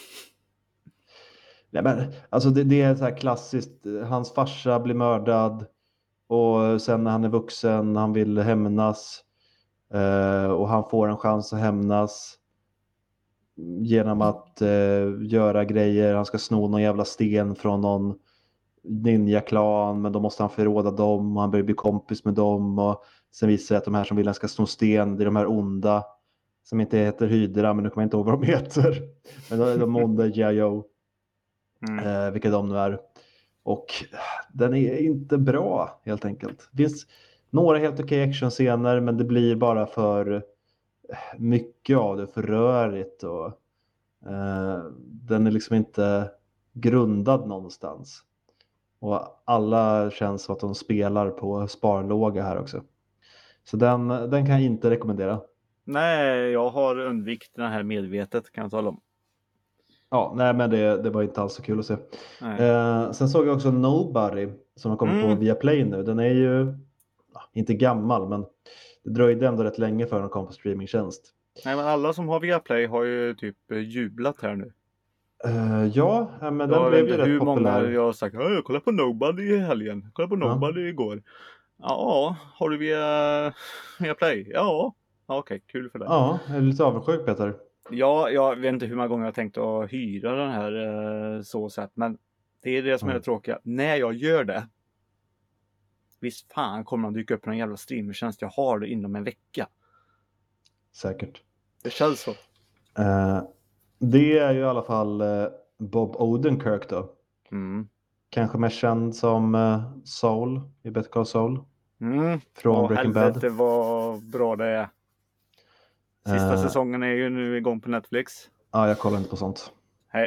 Nej, men, alltså det är så här klassiskt. Hans farsa blir mördad och sen när han är vuxen, han vill hämnas. Och han får en chans att hämnas genom att göra grejer. Han ska sno någon jävla sten från någon ninja-klan, men då måste han förråda dem och han börjar bli kompis med dem. Och sen visar det sig att de här som vill han ska sno sten, det är de här onda som inte heter Hydra, men nu kommer jag inte ihåg vad de heter. Men de onda G.I.O. Vilka de nu är. Och den är inte bra helt enkelt. Det finns några helt okej actionscener, men det blir bara för mycket av det, för rörigt. Och den är liksom inte grundad någonstans. Och alla känns som att de spelar på sparlåga här också. Så den kan jag inte rekommendera. Nej, jag har undvikit den här medvetet, kan jag tala om. Ja, nej, men det var inte alls så kul att se. Sen såg jag också Nobody som har kommit på Viaplay nu. Den är ju inte gammal, men det dröjde ändå rätt länge för den kom på streamingtjänst. Nej, men alla som har Viaplay har ju typ jublat här nu. Ja, men den blev ju rätt populär. Hur många jag har sagt, jag kollade på Nobody i helgen. Kollade på Nobody igår. Ja, har du Viaplay? Ja, okej, kul för dig. Ja, jag är lite avundsjuk, Peter. Ja, jag vet inte hur många gånger jag tänkt att hyra den här så sett, men det är det som är det tråkiga. När jag gör det, visst fan kommer man dyka upp på en jävla streamertjänst. Jag har det inom en vecka. Säkert. Det känns så. Det är ju i alla fall Bob Odenkirk då. Kanske mest känd som Saul i Better Call Saul. Från Breaking Bad. Det var bra det är. Sista säsongen är ju nu igång på Netflix. Ja, jag kollar inte på sånt. Nej.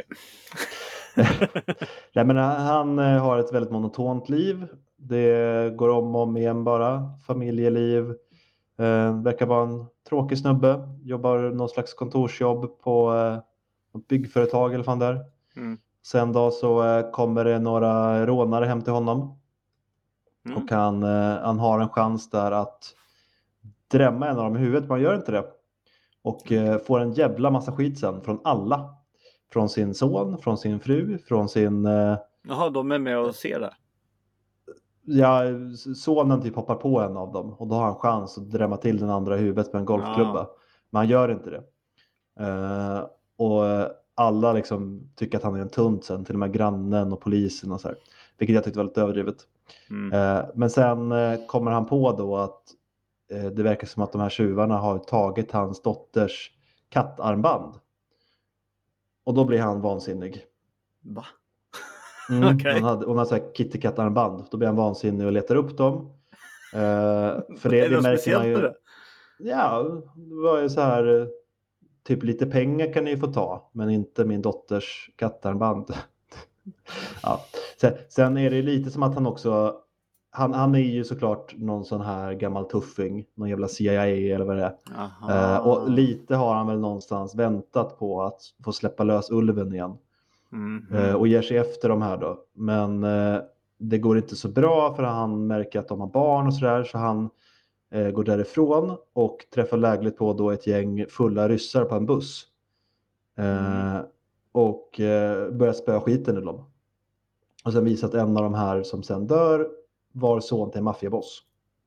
Nej, men han har ett väldigt monotont liv. Det går om igen bara. Familjeliv. Verkar vara en tråkig snubbe. Jobbar någon slags kontorsjobb på ett byggföretag eller fan där. Sen då så kommer det några rånare hem till honom. Och han har en chans där att drämma en av dem i huvudet. Men han gör inte det. Och får en jävla massa skit sen från alla. Från sin son, från sin fru, från sin... Jaha, de är med och ser det. Ja, sonen typ hoppar på en av dem. Och då har han chans att drämma till den andra i huvudet med en golfklubba. Men han gör inte det. Och alla liksom tycker att han är en tunt sen. Till och med grannen och polisen och så här. Vilket jag tyckte var lite överdrivet. Men sen kommer han på då att det verkar som att de här tjuvarna har tagit hans dotters kattarmband. Och då blir han vansinnig. Va? Okay. Hon har så här Kitty Kat-armband. Då blir han vansinnig och letar upp dem. För det märker man ju. Ja, det var ju så här. Typ lite pengar kan ni få ta. Men inte min dotters kattarmband. Ja. Sen är det lite som att han också. Han är ju såklart någon sån här gammal tuffing. Någon jävla CIA eller vad det är. Och lite har han väl någonstans väntat på att få släppa lös ulven igen. Och ger sig efter de här då. Men det går inte så bra för han märker att de har barn och sådär. Så han går därifrån och träffar lägligt på då ett gäng fulla ryssar på en buss. Och börjar spöa skiten i dem. Och sen visar att en av de här som sen dör var son till en maffiaboss.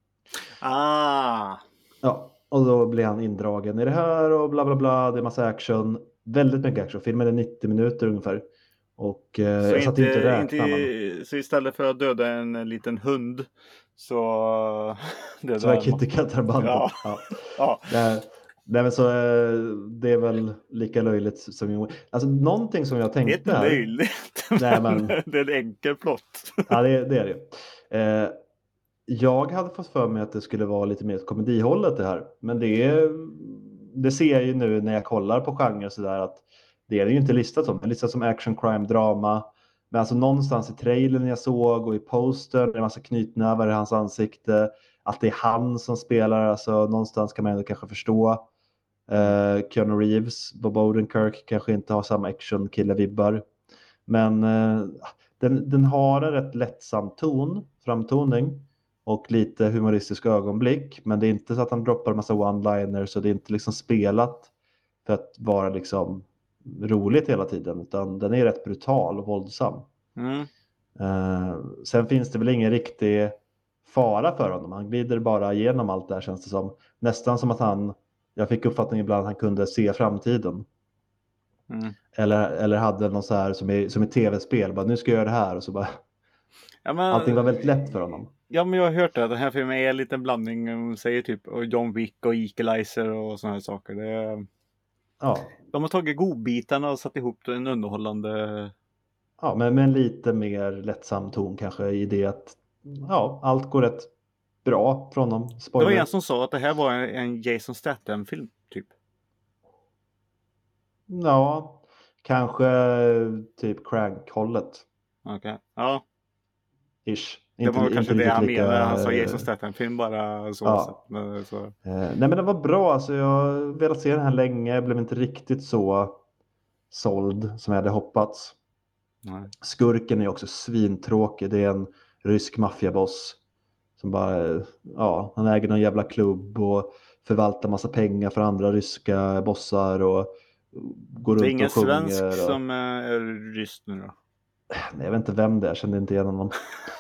Ja, och då blir han indragen i det här och bla bla bla. Det är massa action. Väldigt mycket action. Filmen är 90 minuter ungefär. Och jag satt inte och räknade. Så istället för att döda en liten hund så är Kitty Kat-armbandet. Ja. Nej, men så det är väl lika löjligt som alltså någonting som jag tänkte. Det är inte löjligt. Nej, men det är en enkel plott. Ja, det är det. Jag hade fått för mig att det skulle vara lite mer komedihållet det här. Men det ser jag ju nu när jag kollar på genre så där att det är ju inte listat som. Det är listat som action, crime, drama. Men alltså någonstans i trailern jag såg och i postern det är en massa knytnävar i hans ansikte. Att det är han som spelar. Alltså någonstans kan man ändå kanske förstå. Keanu Reeves, Bob Odenkirk kanske inte har samma action-kille-vibbar. Men den har en rätt lättsam framtoning. Och lite humoristisk ögonblick. Men det är inte så att han droppar en massa one-liners. Så det är inte liksom spelat för att vara liksom roligt hela tiden. Utan den är rätt brutal och våldsam. Sen finns det väl ingen riktig fara för honom. Han glider bara igenom allt det här, känns det som. Nästan som att jag fick uppfattningen ibland att han kunde se framtiden. Eller hade någon så här som i tv-spel, bara nu ska jag göra det här och så bara allting var väldigt lätt för honom. Ja, men jag har hört det. Den här filmen är en liten blandning, säger typ John Wick och Equalizer och såna här saker. Ja. De har tagit godbitarna och satt ihop en underhållande. Ja, men med en lite mer lättsam ton kanske i det att allt går rätt bra från dem. Spoiler. Det var en som sa att det här var en Jason Statham-film typ. Ja, kanske typ Crank-hållet. Okej, ja. Ish. Det var kanske det han menade. Han sa Jason Statham-film bara så. Ja. Så. Nej, men den var bra. Alltså, jag har velat se den här länge. Jag blev inte riktigt så såld som jag hade hoppats. Nej. Skurken är också svintråkig. Det är en rysk maffiaboss som bara, han äger någon jävla klubb och förvaltar massa pengar för andra ryska bossar och går runt och sjunger. Det är ingen svensk som är rysk nu då? Nej, jag vet inte vem det är, jag kände inte igen honom.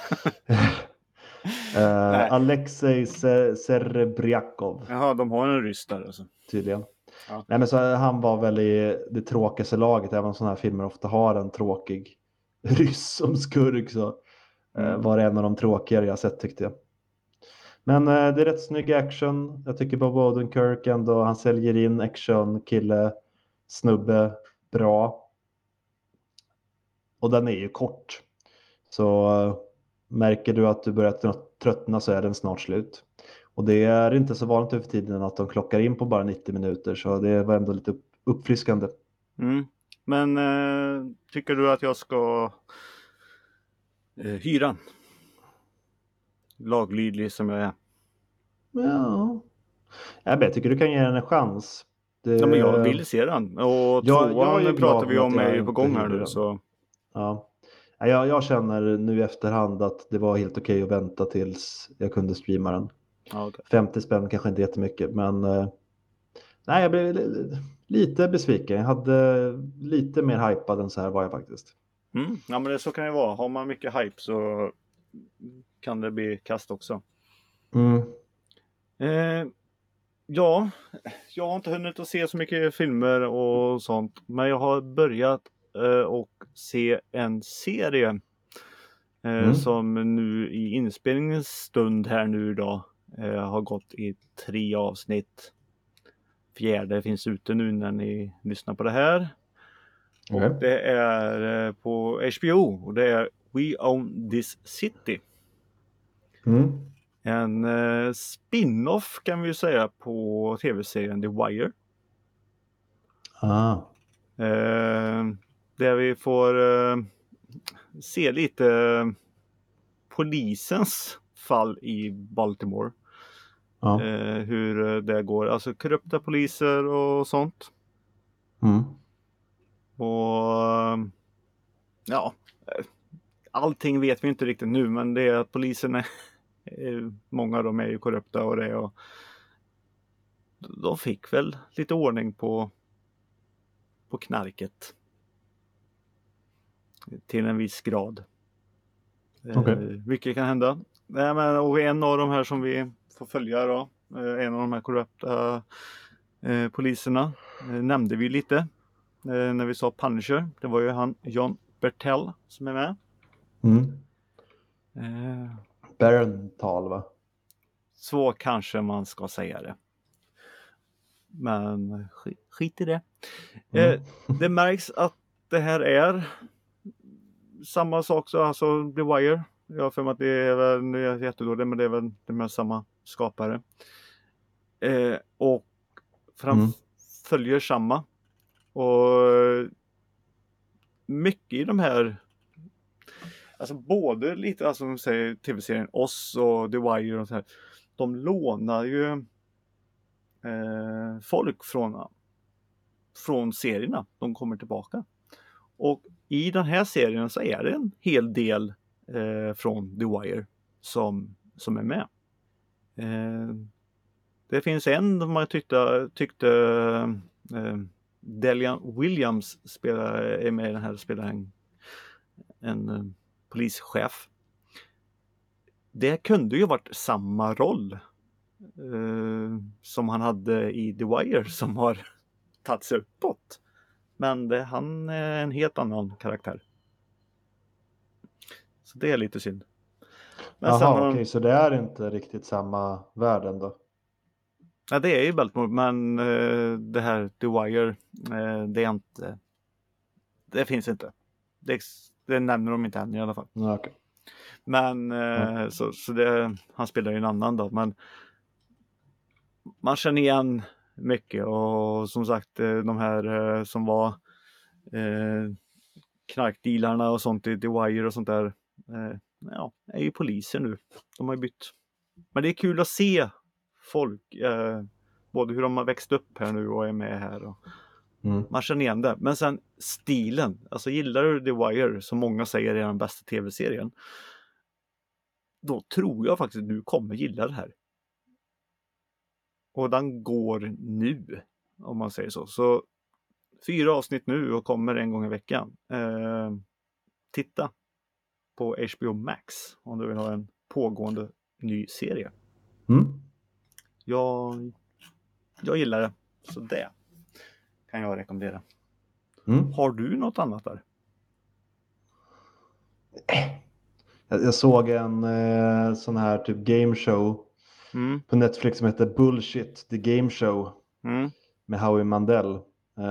Alexej Serebryakov. Jaha, de har en rysk där alltså. Tydligen. Ja. Nej, men så han var väl i det tråkigaste laget, även om sådana här filmer ofta har en tråkig ryss som skurk, så var det en av de tråkigare jag sett, tyckte jag. Men det är rätt snygg action. Jag tycker Bob Odenkirk ändå, han säljer in action, kille, snubbe, bra. Och den är ju kort. Så märker du att du börjar tröttna så är den snart slut. Och det är inte så vanligt över tiden att de klockar in på bara 90 minuter. Så det var ändå lite uppfriskande. Men tycker du att jag ska hyra? Laglydlig som jag är. Ja. Jag tycker du kan ge den en chans. Ja, men jag vill se den. Och tvåan pratar vi om är ju på gång här nu. Så. Ja. Jag känner nu i efterhand att det var helt okej att vänta tills jag kunde streama den. Ja, okay. 50 spänn kanske inte jättemycket, men nej, jag blev lite besviken. Jag hade lite mer hypad än så här var jag faktiskt. Ja, men så kan det vara. Har man mycket hype så kan det bli kast också. Ja, jag har inte hunnit att se så mycket filmer och sånt, men jag har börjat och se en serie som nu i inspelningens stund här nu idag har gått i 3 avsnitt. 4:e finns ute nu när ni lyssnar på det här. Och det är på HBO och det är We Own This City. En spin-off kan vi ju säga på tv-serien The Wire. Där vi får se lite polisens fall i Baltimore. Hur det går. Alltså korrupta poliser och sånt. Och allting vet vi inte riktigt nu, men det är att polisen är många av dem är ju korrupta och det, och de fick väl lite ordning på knarket till en viss grad. Mycket kan hända. Och en av de här som vi får följa då, en av de här korrupta poliserna nämnde vi lite när vi sa Punisher. Det var ju han John Bertell som är med. Barenthal, va? Så kanske man ska säga det. Men skit i det. Det märks att det här är samma sak, så alltså The Wire. Jag har för mig att det är väl, nu är jag jättedålig, men det är väl det med samma skapare. Och följer samma. Och mycket i de här, alltså både lite, alltså som säger tv-serien Oss och The Wire och så här, de lånar ju folk från serierna. De kommer tillbaka. Och i den här serien så är det en hel del från The Wire som är med. Det finns en som man tyckte Delian Williams är med i den här, spelar en polischef. det kunde ju varit samma roll som han hade i The Wire som har tagit sig uppåt. Men han är en helt annan karaktär. Så det är lite synd. Men Jaha, okej, så det är inte riktigt samma värld ändå? Ja, det är ju Baltimore, men det här The Wire, det är inte... Det finns inte. Det nämner de inte än i alla fall. Ja, okay. Men så det, han spelar ju en annan då, men man känner igen mycket och som sagt de här som var knarkdealarna och sånt i The Wire och sånt där är ju poliser nu. De har ju bytt. Men det är kul att se folk både hur de har växt upp här nu och är med här och man känner igen det. Men sen stilen, alltså gillar du The Wire som många säger är den bästa tv-serien, då tror jag faktiskt att du kommer gilla det här. Och den går nu, om man säger så. Så 4 avsnitt nu och kommer en gång i veckan. Titta på HBO Max om du vill ha en pågående ny serie. Jag gillar det. Så det kan jag rekommendera. Har du något annat där? Jag såg en sån här typ game show på Netflix som heter Bullshit, The Game Show med Howie Mandel.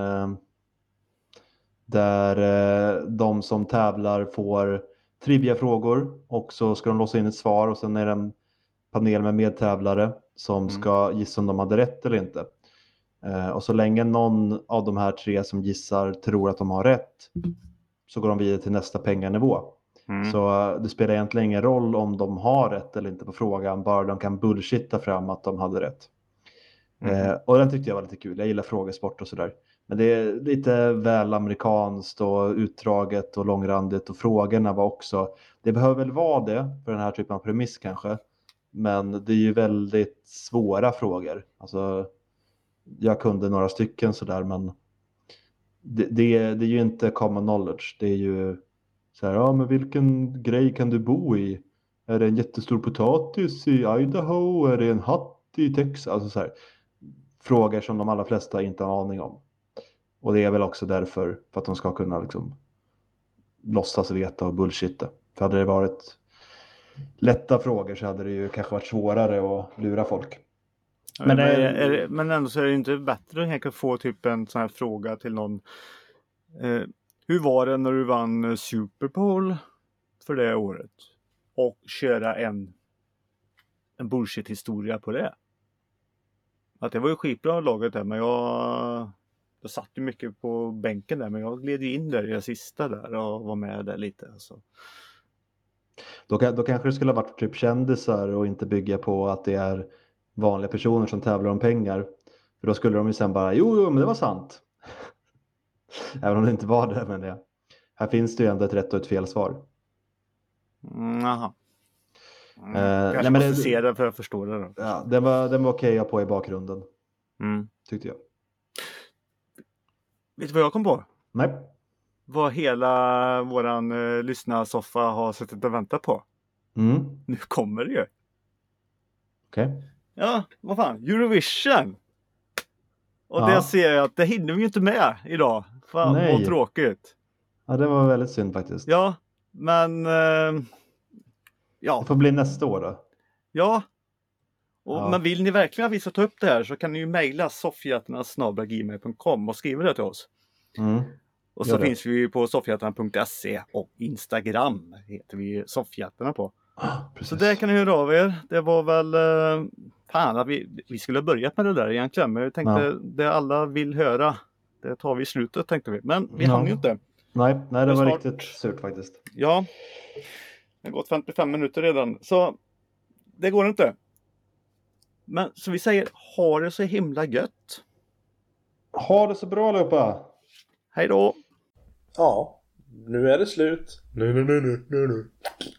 Där de som tävlar får trivia-frågor och så ska de låsa in ett svar och sen är det en panel med medtävlare som ska gissa om de hade rätt eller inte. Och så länge någon av de här 3 som gissar tror att de har rätt så går de vidare till nästa penganivå. Så det spelar egentligen ingen roll om de har rätt eller inte på frågan, bara de kan bullshitta fram att de hade rätt. Och den tyckte jag var lite kul. Jag gillar frågesport och sådär. Men det är lite väl amerikanskt och utdraget och långrandigt och frågorna var också, det behöver väl vara det för den här typen av premiss kanske. Men det är ju väldigt svåra frågor. Alltså, jag kunde några stycken sådär, men det är ju inte common knowledge. Det är ju så här, ja men vilken grej kan du bo i? Är det en jättestor potatis i Idaho? Är det en hatt i Texas? Alltså så här, frågor som de allra flesta inte har aning om. Och det är väl också därför, för att de ska kunna liksom låtsas veta och bullshitta. För hade det varit lätta frågor så hade det ju kanske varit svårare att lura folk. Men ändå så är det inte bättre att få typ en sån här fråga till någon. Hur var det när du vann Super Bowl för det året? Och köra en bullshit-historia på det. Att det var ju skitbra laget där, men jag satt ju mycket på bänken där, men jag gled ju in där i det sista där och var med där lite. Alltså. Då kanske det skulle ha varit typ kändisar och inte bygga på att det är vanliga personer som tävlar om pengar. För då skulle de ju sen bara, jo men det var sant. Även om det inte var det, men det. Här finns det ju ändå ett rätt och ett fel svar. Jaha. Jag måste se det för att förstå det då. Ja, den var okej på i bakgrunden. Tyckte jag. Vet du vad jag kom på? Nej. Vad hela våran lyssnarsoffa har suttit och väntat på. Nu kommer det ju. Okej. Ja, vad fan. Eurovision. Och det ser jag att det hinner vi ju inte med idag. Fan vad tråkigt. Ja, det var väldigt synd faktiskt. Ja, men ja. Det får bli nästa år då. Ja. Men vill ni verkligen att vi ska ta upp det här så kan ni ju mejla soffhjärtarna@gmail.com och skriva det till oss. Och så finns vi på soffhjärtarna.se och Instagram heter vi Soffhjärtarna på. Så där kan ni höra av er. Det var väl fan att vi skulle ha börjat med det där egentligen. Men jag tänkte det alla vill höra, det tar vi i slutet tänkte vi. Men vi hann ju inte. Nej, det var riktigt surt faktiskt. Ja, det har gått 55 minuter redan. Så det går inte. Men så vi säger, ha det så himla gött. Ha det så bra allihopa. Hej då. Ja, nu är det slut. Nu.